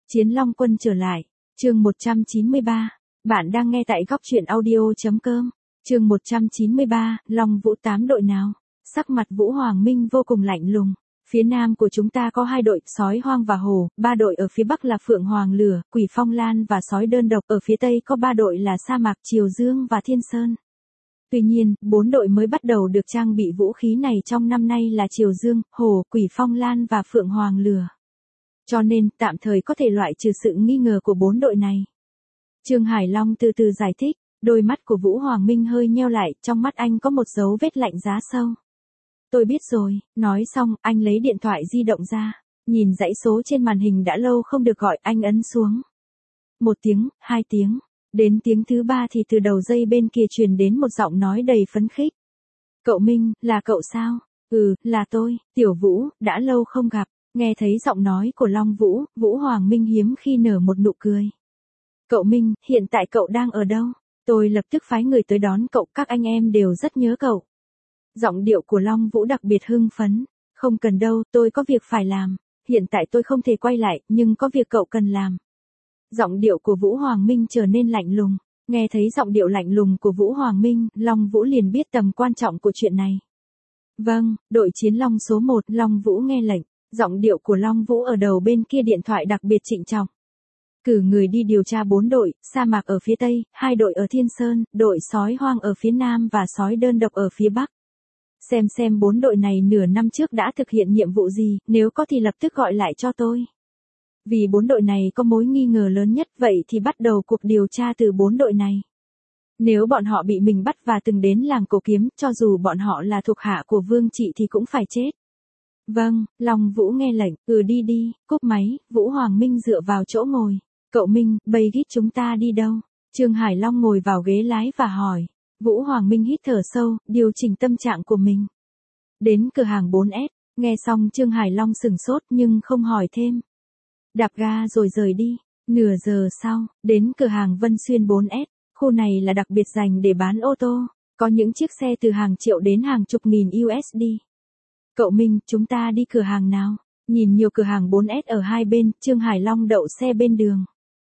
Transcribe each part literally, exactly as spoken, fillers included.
Chiến Long Quân trở lại. Chương một trăm chín mươi ba. Bạn đang nghe tại góc truyện audio.com. Chương một trăm chín mươi ba, Long Vũ tám đội nào? Sắc mặt Vũ Hoàng Minh vô cùng lạnh lùng. Phía nam của chúng ta có hai đội, Sói Hoang và Hổ, ba đội ở phía bắc là Phượng Hoàng Lửa, Quỷ Phong Lan và Sói Đơn Độc, ở phía tây có ba đội là Sa Mạc, Triều Dương và Thiên Sơn. Tuy nhiên, bốn đội mới bắt đầu được trang bị vũ khí này trong năm nay là Triều Dương, Hổ, Quỷ Phong Lan và Phượng Hoàng Lửa. Cho nên, tạm thời có thể loại trừ sự nghi ngờ của bốn đội này. Trương Hải Long từ từ giải thích, đôi mắt của Vũ Hoàng Minh hơi nheo lại, trong mắt anh có một dấu vết lạnh giá sâu. Tôi biết rồi, nói xong, anh lấy điện thoại di động ra, nhìn dãy số trên màn hình đã lâu không được gọi, anh ấn xuống. Một tiếng, hai tiếng, đến tiếng thứ ba thì từ đầu dây bên kia truyền đến một giọng nói đầy phấn khích. Cậu Minh, là cậu sao? Ừ, là tôi, Tiểu Vũ, đã lâu không gặp. Nghe thấy giọng nói của Long Vũ, Vũ Hoàng Minh hiếm khi nở một nụ cười. Cậu Minh, hiện tại cậu đang ở đâu? Tôi lập tức phái người tới đón cậu, các anh em đều rất nhớ cậu. Giọng điệu của Long Vũ đặc biệt hưng phấn. Không cần đâu, tôi có việc phải làm. Hiện tại tôi không thể quay lại, nhưng có việc cậu cần làm. Giọng điệu của Vũ Hoàng Minh trở nên lạnh lùng. Nghe thấy giọng điệu lạnh lùng của Vũ Hoàng Minh, Long Vũ liền biết tầm quan trọng của chuyện này. Vâng, đội Chiến Long số một, Long Vũ nghe lệnh. Giọng điệu của Long Vũ ở đầu bên kia điện thoại đặc biệt trịnh trọng. Cử người đi điều tra bốn đội, Sa Mạc ở phía tây, hai đội ở Thiên Sơn, đội Sói Hoang ở phía nam và Sói Đơn Độc ở phía bắc. Xem xem bốn đội này nửa năm trước đã thực hiện nhiệm vụ gì, nếu có thì lập tức gọi lại cho tôi. Vì bốn đội này có mối nghi ngờ lớn nhất, vậy thì bắt đầu cuộc điều tra từ bốn đội này. Nếu bọn họ bị mình bắt và từng đến làng Cổ Kiếm, cho dù bọn họ là thuộc hạ của Vương Trị thì cũng phải chết. Vâng, Long Vũ nghe lệnh, ừ đi đi, cúp máy, Vũ Hoàng Minh dựa vào chỗ ngồi. Cậu Minh, bây gít chúng ta đi đâu? Trương Hải Long ngồi vào ghế lái và hỏi. Vũ Hoàng Minh hít thở sâu, điều chỉnh tâm trạng của mình. Đến cửa hàng bốn S, nghe xong Trương Hải Long sửng sốt nhưng không hỏi thêm. Đạp ga rồi rời đi. Nửa giờ sau, đến cửa hàng Vân Xuyên bốn S, khu này là đặc biệt dành để bán ô tô, có những chiếc xe từ hàng triệu đến hàng chục nghìn u ét đê. Cậu Minh, chúng ta đi cửa hàng nào? Nhìn nhiều cửa hàng bốn S ở hai bên, Trương Hải Long đậu xe bên đường.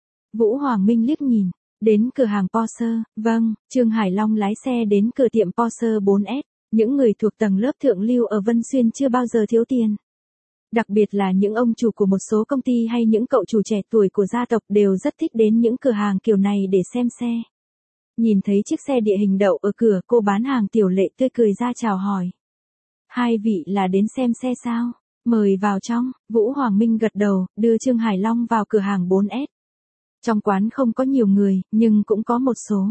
Vũ Hoàng Minh liếc nhìn, đến cửa hàng Porsche, vâng, Trương Hải Long lái xe đến cửa tiệm Porsche bốn S, những người thuộc tầng lớp thượng lưu ở Vân Xuyên chưa bao giờ thiếu tiền. Đặc biệt là những ông chủ của một số công ty hay những cậu chủ trẻ tuổi của gia tộc đều rất thích đến những cửa hàng kiểu này để xem xe. Nhìn thấy chiếc xe địa hình đậu ở cửa, cô bán hàng Tiểu Lệ tươi cười ra chào hỏi. Hai vị là đến xem xe sao? Mời vào trong. Vũ Hoàng Minh gật đầu, đưa Trương Hải Long vào cửa hàng bốn S. Trong quán không có nhiều người, nhưng cũng có một số.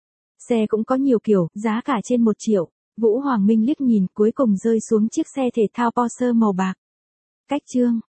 Xe cũng có nhiều kiểu, giá cả trên một triệu. Vũ Hoàng Minh liếc nhìn, cuối cùng rơi xuống chiếc xe thể thao Porsche màu bạc. Cách Trương